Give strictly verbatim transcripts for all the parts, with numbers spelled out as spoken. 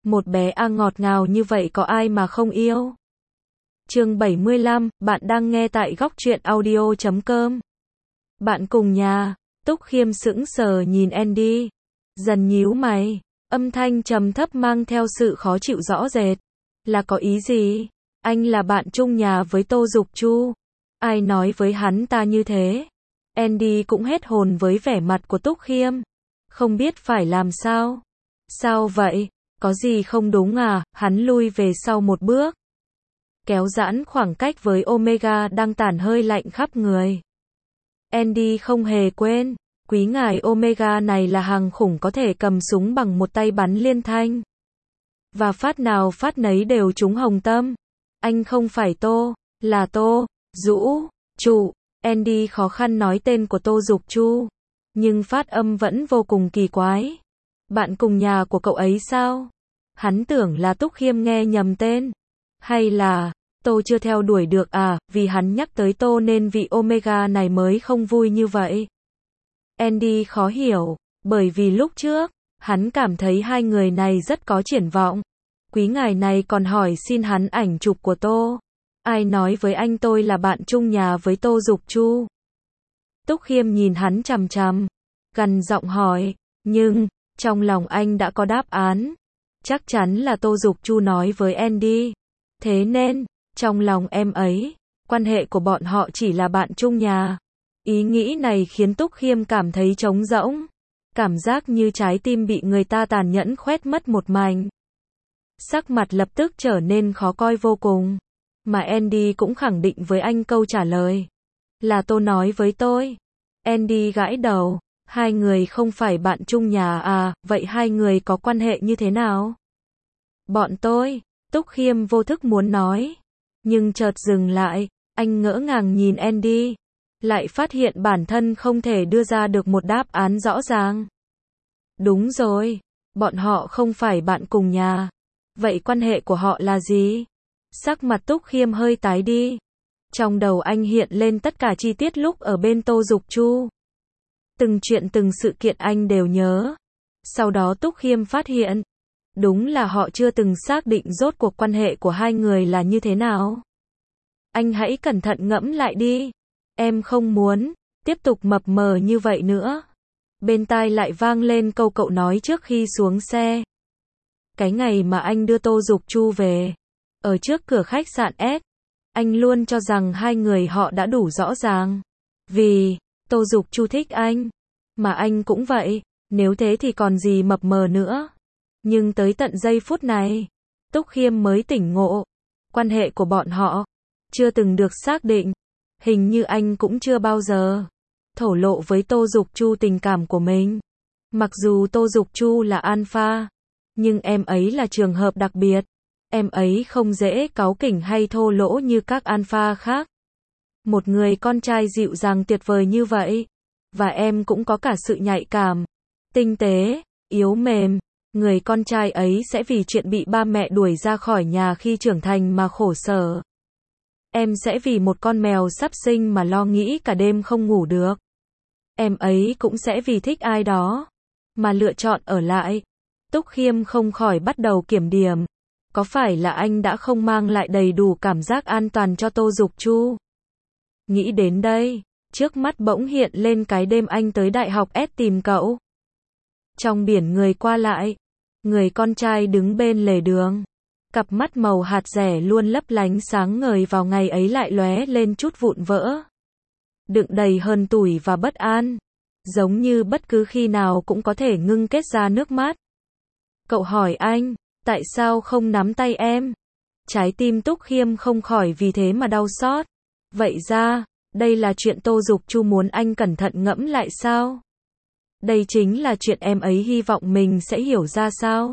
Một bé A ngọt ngào như vậy có ai mà không yêu. Chương bảy mươi lăm, bạn đang nghe tại góc truyện audio chấm com. Bạn cùng nhà, Túc Khiêm sững sờ nhìn Andy, dần nhíu mày, âm thanh trầm thấp mang theo sự khó chịu rõ rệt. Là có ý gì? Anh là bạn chung nhà với Tô Dục Chu. Ai nói với hắn ta như thế? Andy cũng hết hồn với vẻ mặt của Túc Khiêm. Không biết phải làm sao. Sao vậy? Có gì không đúng à? Hắn lui về sau một bước, kéo giãn khoảng cách với Omega đang tản hơi lạnh khắp người. Andy không hề quên, quý ngài Omega này là hàng khủng có thể cầm súng bằng một tay bắn liên thanh. Và phát nào phát nấy đều trúng hồng tâm. Anh không phải Tô, là Tô Dũ Chu. Andy khó khăn nói tên của Tô Dục Chu, nhưng phát âm vẫn vô cùng kỳ quái. Bạn cùng nhà của cậu ấy sao? Hắn tưởng là Túc Khiêm nghe nhầm tên. Hay là Tô chưa theo đuổi được à, vì hắn nhắc tới Tô nên vị Omega này mới không vui như vậy. Andy khó hiểu, bởi vì lúc trước, hắn cảm thấy hai người này rất có triển vọng. Quý ngài này còn hỏi xin hắn ảnh chụp của Tô. Ai nói với anh tôi là bạn chung nhà với Tô Dục Chu? Túc Khiêm nhìn hắn chằm chằm, gằn giọng hỏi, nhưng, trong lòng anh đã có đáp án. Chắc chắn là Tô Dục Chu nói với Andy. Thế nên, trong lòng em ấy, quan hệ của bọn họ chỉ là bạn chung nhà. Ý nghĩ này khiến Túc Khiêm cảm thấy trống rỗng. Cảm giác như trái tim bị người ta tàn nhẫn khoét mất một mảnh. Sắc mặt lập tức trở nên khó coi vô cùng. Mà Andy cũng khẳng định với anh câu trả lời. Là Tô nói với tôi. Andy gãi đầu. Hai người không phải bạn chung nhà à, vậy hai người có quan hệ như thế nào? Bọn tôi, Túc Khiêm vô thức muốn nói. Nhưng chợt dừng lại, anh ngỡ ngàng nhìn Andy. Lại phát hiện bản thân không thể đưa ra được một đáp án rõ ràng. Đúng rồi, bọn họ không phải bạn cùng nhà. Vậy quan hệ của họ là gì? Sắc mặt Túc Khiêm hơi tái đi. Trong đầu anh hiện lên tất cả chi tiết lúc ở bên Tô Dục Chu. Từng chuyện từng sự kiện anh đều nhớ. Sau đó Túc Khiêm phát hiện, đúng là họ chưa từng xác định rốt cuộc quan hệ của hai người là như thế nào. Anh hãy cẩn thận ngẫm lại đi. Em không muốn tiếp tục mập mờ như vậy nữa. Bên tai lại vang lên câu cậu nói trước khi xuống xe. Cái ngày mà anh đưa Tô Dục Chu về, ở trước cửa khách sạn S, anh luôn cho rằng hai người họ đã đủ rõ ràng. Vì Tô Dục Chu thích anh, mà anh cũng vậy, nếu thế thì còn gì mập mờ nữa. Nhưng tới tận giây phút này, Túc Khiêm mới tỉnh ngộ, quan hệ của bọn họ chưa từng được xác định. Hình như anh cũng chưa bao giờ thổ lộ với Tô Dục Chu tình cảm của mình. Mặc dù Tô Dục Chu là alpha, nhưng em ấy là trường hợp đặc biệt. Em ấy không dễ cáu kỉnh hay thô lỗ như các alpha khác. Một người con trai dịu dàng tuyệt vời như vậy. Và em cũng có cả sự nhạy cảm, tinh tế, yếu mềm. Người con trai ấy sẽ vì chuyện bị ba mẹ đuổi ra khỏi nhà khi trưởng thành mà khổ sở. Em sẽ vì một con mèo sắp sinh mà lo nghĩ cả đêm không ngủ được. Em ấy cũng sẽ vì thích ai đó mà lựa chọn ở lại. Túc Khiêm không khỏi bắt đầu kiểm điểm. Có phải là anh đã không mang lại đầy đủ cảm giác an toàn cho Tô Dục Chu? Nghĩ đến đây, trước mắt bỗng hiện lên cái đêm anh tới Đại học S tìm cậu. Trong biển người qua lại, người con trai đứng bên lề đường. Cặp mắt màu hạt rẻ luôn lấp lánh sáng ngời vào ngày ấy lại lóe lên chút vụn vỡ. Đựng đầy hờn tủi và bất an. Giống như bất cứ khi nào cũng có thể ngưng kết ra nước mắt. Cậu hỏi anh, tại sao không nắm tay em? Trái tim Túc Khiêm không khỏi vì thế mà đau xót. Vậy ra, đây là chuyện Tô Dục Chu muốn anh cẩn thận ngẫm lại sao? Đây chính là chuyện em ấy hy vọng mình sẽ hiểu ra sao?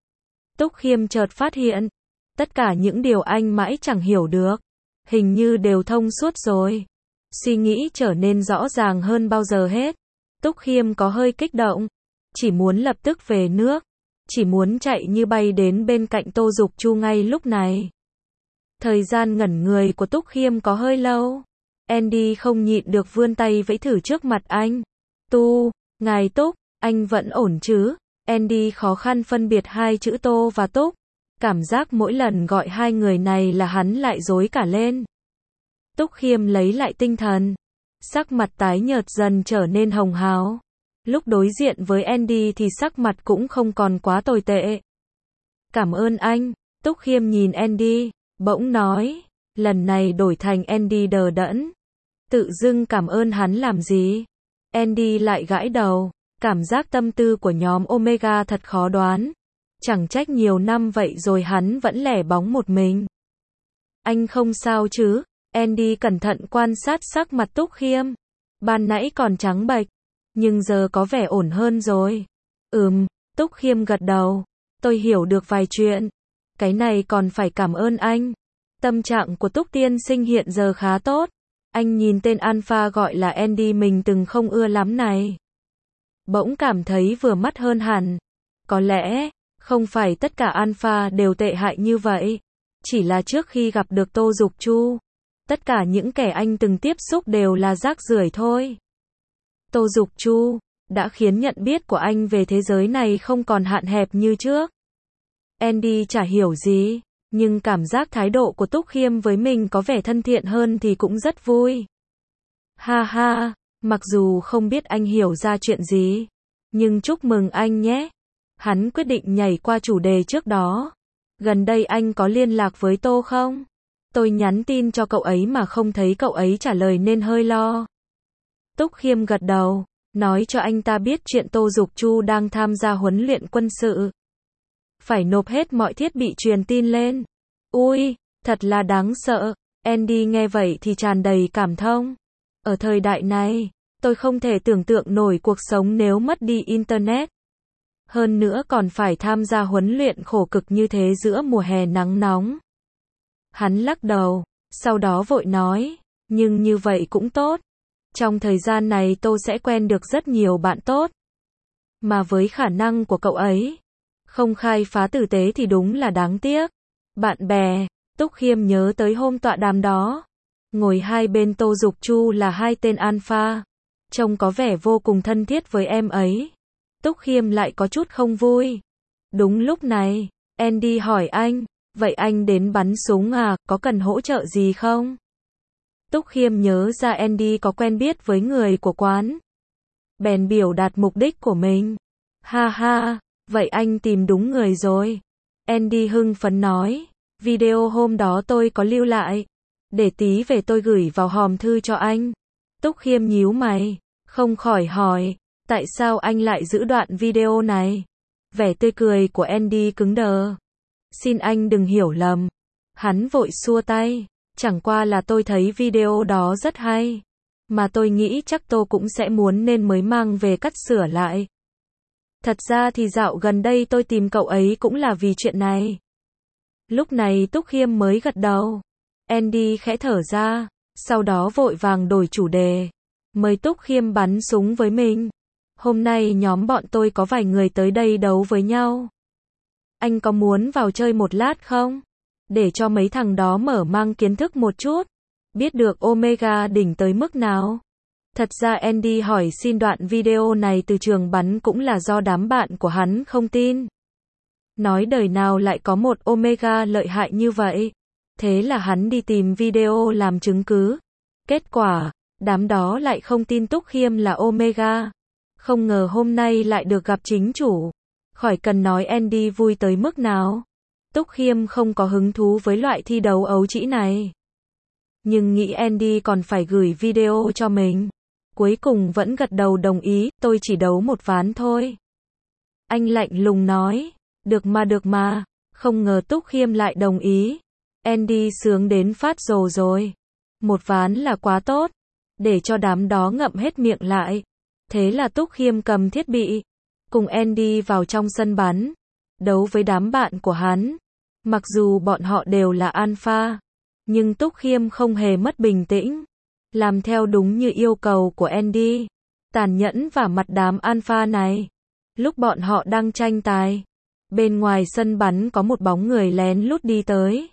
Túc Khiêm chợt phát hiện, tất cả những điều anh mãi chẳng hiểu được, hình như đều thông suốt rồi. Suy nghĩ trở nên rõ ràng hơn bao giờ hết. Túc Khiêm có hơi kích động, chỉ muốn lập tức về nước, chỉ muốn chạy như bay đến bên cạnh Tô Dục Chu ngay lúc này. Thời gian ngẩn người của Túc Khiêm có hơi lâu. Andy không nhịn được vươn tay vẫy thử trước mặt anh. Tu, ngài Túc, anh vẫn ổn chứ? Andy khó khăn phân biệt hai chữ Tô và Túc. Cảm giác mỗi lần gọi hai người này là hắn lại rối cả lên. Túc Khiêm lấy lại tinh thần. Sắc mặt tái nhợt dần trở nên hồng hào. Lúc đối diện với Andy thì sắc mặt cũng không còn quá tồi tệ. Cảm ơn anh. Túc Khiêm nhìn Andy, bỗng nói. Lần này đổi thành Andy đờ đẫn. Tự dưng cảm ơn hắn làm gì? Andy lại gãi đầu. Cảm giác tâm tư của nhóm Omega thật khó đoán. Chẳng trách nhiều năm vậy rồi hắn vẫn lẻ bóng một mình. Anh không sao chứ? Andy cẩn thận quan sát sắc mặt Túc Khiêm. Ban nãy còn trắng bệch, nhưng giờ có vẻ ổn hơn rồi. Ừm, Túc Khiêm gật đầu. Tôi hiểu được vài chuyện. Cái này còn phải cảm ơn anh. Tâm trạng của Túc tiên sinh hiện giờ khá tốt. Anh nhìn tên alpha gọi là Andy mình từng không ưa lắm này. Bỗng cảm thấy vừa mắt hơn hẳn. Có lẽ, không phải tất cả alpha đều tệ hại như vậy. Chỉ là trước khi gặp được Tô Dục Chu, tất cả những kẻ anh từng tiếp xúc đều là rác rưởi thôi. Tô Dục Chu đã khiến nhận biết của anh về thế giới này không còn hạn hẹp như trước. Andy chả hiểu gì, nhưng cảm giác thái độ của Túc Khiêm với mình có vẻ thân thiện hơn thì cũng rất vui. Ha ha, mặc dù không biết anh hiểu ra chuyện gì, nhưng chúc mừng anh nhé. Hắn quyết định nhảy qua chủ đề trước đó. Gần đây anh có liên lạc với Tô không? Tôi nhắn tin cho cậu ấy mà không thấy cậu ấy trả lời nên hơi lo. Túc Khiêm gật đầu, nói cho anh ta biết chuyện Tô Dục Chu đang tham gia huấn luyện quân sự. Phải nộp hết mọi thiết bị truyền tin lên. Ui, thật là đáng sợ. Andy nghe vậy thì tràn đầy cảm thông. Ở thời đại này, tôi không thể tưởng tượng nổi cuộc sống nếu mất đi Internet. Hơn nữa còn phải tham gia huấn luyện khổ cực như thế giữa mùa hè nắng nóng. Hắn lắc đầu, sau đó vội nói, nhưng như vậy cũng tốt. Trong thời gian này tôi sẽ quen được rất nhiều bạn tốt. Mà với khả năng của cậu ấy, không khai phá tử tế thì đúng là đáng tiếc. Bạn bè, Túc Khiêm nhớ tới hôm tọa đàm đó. Ngồi hai bên Tô Dục Chu là hai tên alpha. Trông có vẻ vô cùng thân thiết với em ấy. Túc Khiêm lại có chút không vui. Đúng lúc này, Andy hỏi anh, vậy anh đến bắn súng à, có cần hỗ trợ gì không? Túc Khiêm nhớ ra Andy có quen biết với người của quán. Bèn biểu đạt mục đích của mình. Ha ha, vậy anh tìm đúng người rồi. Andy hưng phấn nói, video hôm đó tôi có lưu lại. Để tí về tôi gửi vào hòm thư cho anh. Túc Khiêm nhíu mày, không khỏi hỏi, tại sao anh lại giữ đoạn video này? Vẻ tươi cười của Andy cứng đờ. Xin anh đừng hiểu lầm. Hắn vội xua tay. Chẳng qua là tôi thấy video đó rất hay. Mà tôi nghĩ chắc Tô cũng sẽ muốn nên mới mang về cắt sửa lại. Thật ra thì dạo gần đây tôi tìm cậu ấy cũng là vì chuyện này. Lúc này Túc Khiêm mới gật đầu. Andy khẽ thở ra. Sau đó vội vàng đổi chủ đề. Mời Túc Khiêm bắn súng với mình. Hôm nay nhóm bọn tôi có vài người tới đây đấu với nhau. Anh có muốn vào chơi một lát không? Để cho mấy thằng đó mở mang kiến thức một chút. Biết được Omega đỉnh tới mức nào. Thật ra Andy hỏi xin đoạn video này từ trường bắn cũng là do đám bạn của hắn không tin. Nói đời nào lại có một Omega lợi hại như vậy. Thế là hắn đi tìm video làm chứng cứ. Kết quả, đám đó lại không tin Túc Khiêm là Omega. Không ngờ hôm nay lại được gặp chính chủ. Khỏi cần nói Andy vui tới mức nào. Túc Khiêm không có hứng thú với loại thi đấu ấu trĩ này. Nhưng nghĩ Andy còn phải gửi video cho mình. Cuối cùng vẫn gật đầu đồng ý, tôi chỉ đấu một ván thôi. Anh lạnh lùng nói, được mà được mà, không ngờ Túc Khiêm lại đồng ý. Andy sướng đến phát rồ rồi. Một ván là quá tốt, để cho đám đó ngậm hết miệng lại. Thế là Túc Khiêm cầm thiết bị, cùng Andy vào trong sân bắn, đấu với đám bạn của hắn. Mặc dù bọn họ đều là alpha, nhưng Túc Khiêm không hề mất bình tĩnh, làm theo đúng như yêu cầu của Andy, tàn nhẫn và mặt đám alpha này. Lúc bọn họ đang tranh tài, bên ngoài sân bắn có một bóng người lén lút đi tới.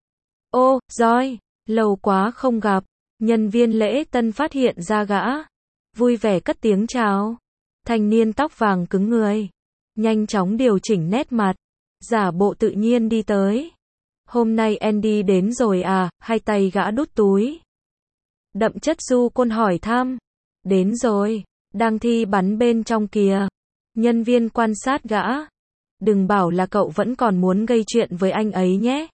Ô, Joy, lâu quá không gặp. Nhân viên lễ tân phát hiện ra gã, vui vẻ cất tiếng chào. Thanh niên tóc vàng cứng người, nhanh chóng điều chỉnh nét mặt, giả bộ tự nhiên đi tới. Hôm nay Andy đến rồi à, hai tay gã đút túi. Đậm chất du côn hỏi thăm. Đến rồi, đang thi bắn bên trong kìa. Nhân viên quan sát gã. Đừng bảo là cậu vẫn còn muốn gây chuyện với anh ấy nhé.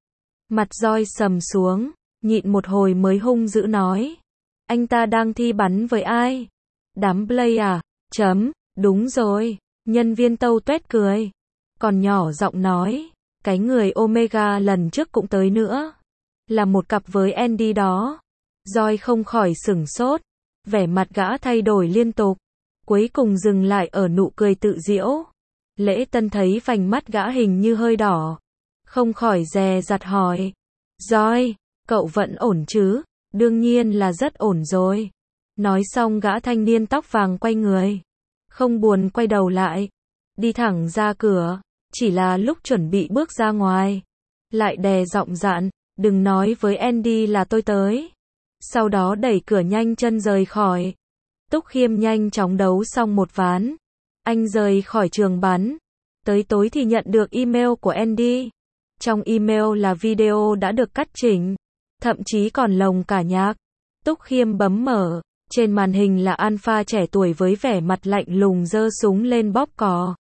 Mặt Joy sầm xuống, nhịn một hồi mới hung dữ nói. Anh ta đang thi bắn với ai? Đám Blake à? Chấm, đúng rồi. Nhân viên tâu tuét cười. Còn nhỏ giọng nói. Cái người Omega lần trước cũng tới nữa. Là một cặp với Andy đó. Joy không khỏi sửng sốt. Vẻ mặt gã thay đổi liên tục. Cuối cùng dừng lại ở nụ cười tự giễu. Lễ Tân thấy vành mắt gã hình như hơi đỏ. Không khỏi dè dặt hỏi. Joy, cậu vẫn ổn chứ? Đương nhiên là rất ổn rồi. Nói xong gã thanh niên tóc vàng quay người. Không buồn quay đầu lại. Đi thẳng ra cửa. Chỉ là lúc chuẩn bị bước ra ngoài. Lại đè giọng dặn. Đừng nói với Andy là tôi tới. Sau đó đẩy cửa nhanh chân rời khỏi. Túc Khiêm nhanh chóng đấu xong một ván. Anh rời khỏi trường bắn. Tới tối thì nhận được email của Andy. Trong email là video đã được cắt chỉnh. Thậm chí còn lồng cả nhạc. Túc Khiêm bấm mở. Trên màn hình là Alpha trẻ tuổi với vẻ mặt lạnh lùng giơ súng lên bóp cò.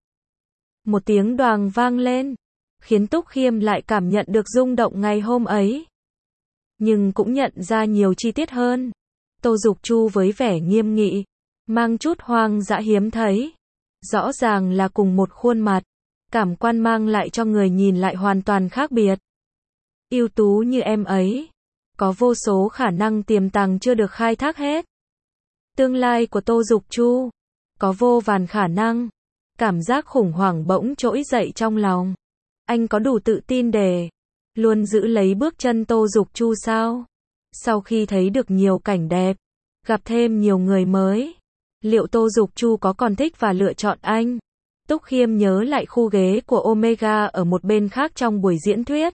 Một tiếng đoàng vang lên. Khiến Túc Khiêm lại cảm nhận được rung động ngày hôm ấy. Nhưng cũng nhận ra nhiều chi tiết hơn. Tô Dục Chu với vẻ nghiêm nghị. Mang chút hoang dã hiếm thấy. Rõ ràng là cùng một khuôn mặt. Cảm quan mang lại cho người nhìn lại hoàn toàn khác biệt. Ưu tú như em ấy. Có vô số khả năng tiềm tàng chưa được khai thác hết. Tương lai của Tô Dục Chu. Có vô vàn khả năng. Cảm giác khủng hoảng bỗng trỗi dậy trong lòng. Anh có đủ tự tin để luôn giữ lấy bước chân Tô Dục Chu sao? Sau khi thấy được nhiều cảnh đẹp, gặp thêm nhiều người mới, liệu Tô Dục Chu có còn thích và lựa chọn anh? Túc Khiêm nhớ lại khu ghế của Omega ở một bên khác trong buổi diễn thuyết.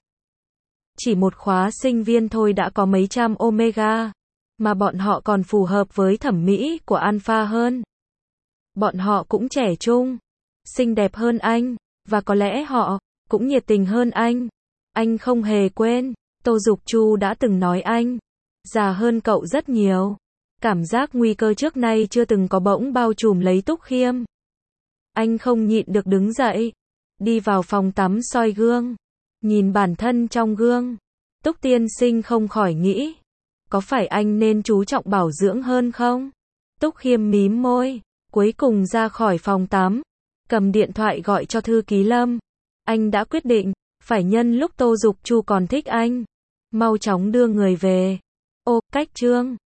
Chỉ một khóa sinh viên thôi đã có mấy trăm Omega, mà bọn họ còn phù hợp với thẩm mỹ của Alpha hơn. Bọn họ cũng trẻ trung, xinh đẹp hơn anh, và có lẽ họ cũng nhiệt tình hơn anh. Anh không hề quên, Tô Dục Chu đã từng nói anh già hơn cậu rất nhiều. Cảm giác nguy cơ trước nay chưa từng có bỗng bao trùm lấy Túc Khiêm. Anh không nhịn được đứng dậy, đi vào phòng tắm soi gương, nhìn bản thân trong gương. Túc tiên sinh không khỏi nghĩ, có phải anh nên chú trọng bảo dưỡng hơn không? Túc Khiêm mím môi, cuối cùng ra khỏi phòng tắm, cầm điện thoại gọi cho thư ký Lâm. Anh đã quyết định, phải nhân lúc Tô Dục Chu còn thích anh, mau chóng đưa người về. Ô, cách chương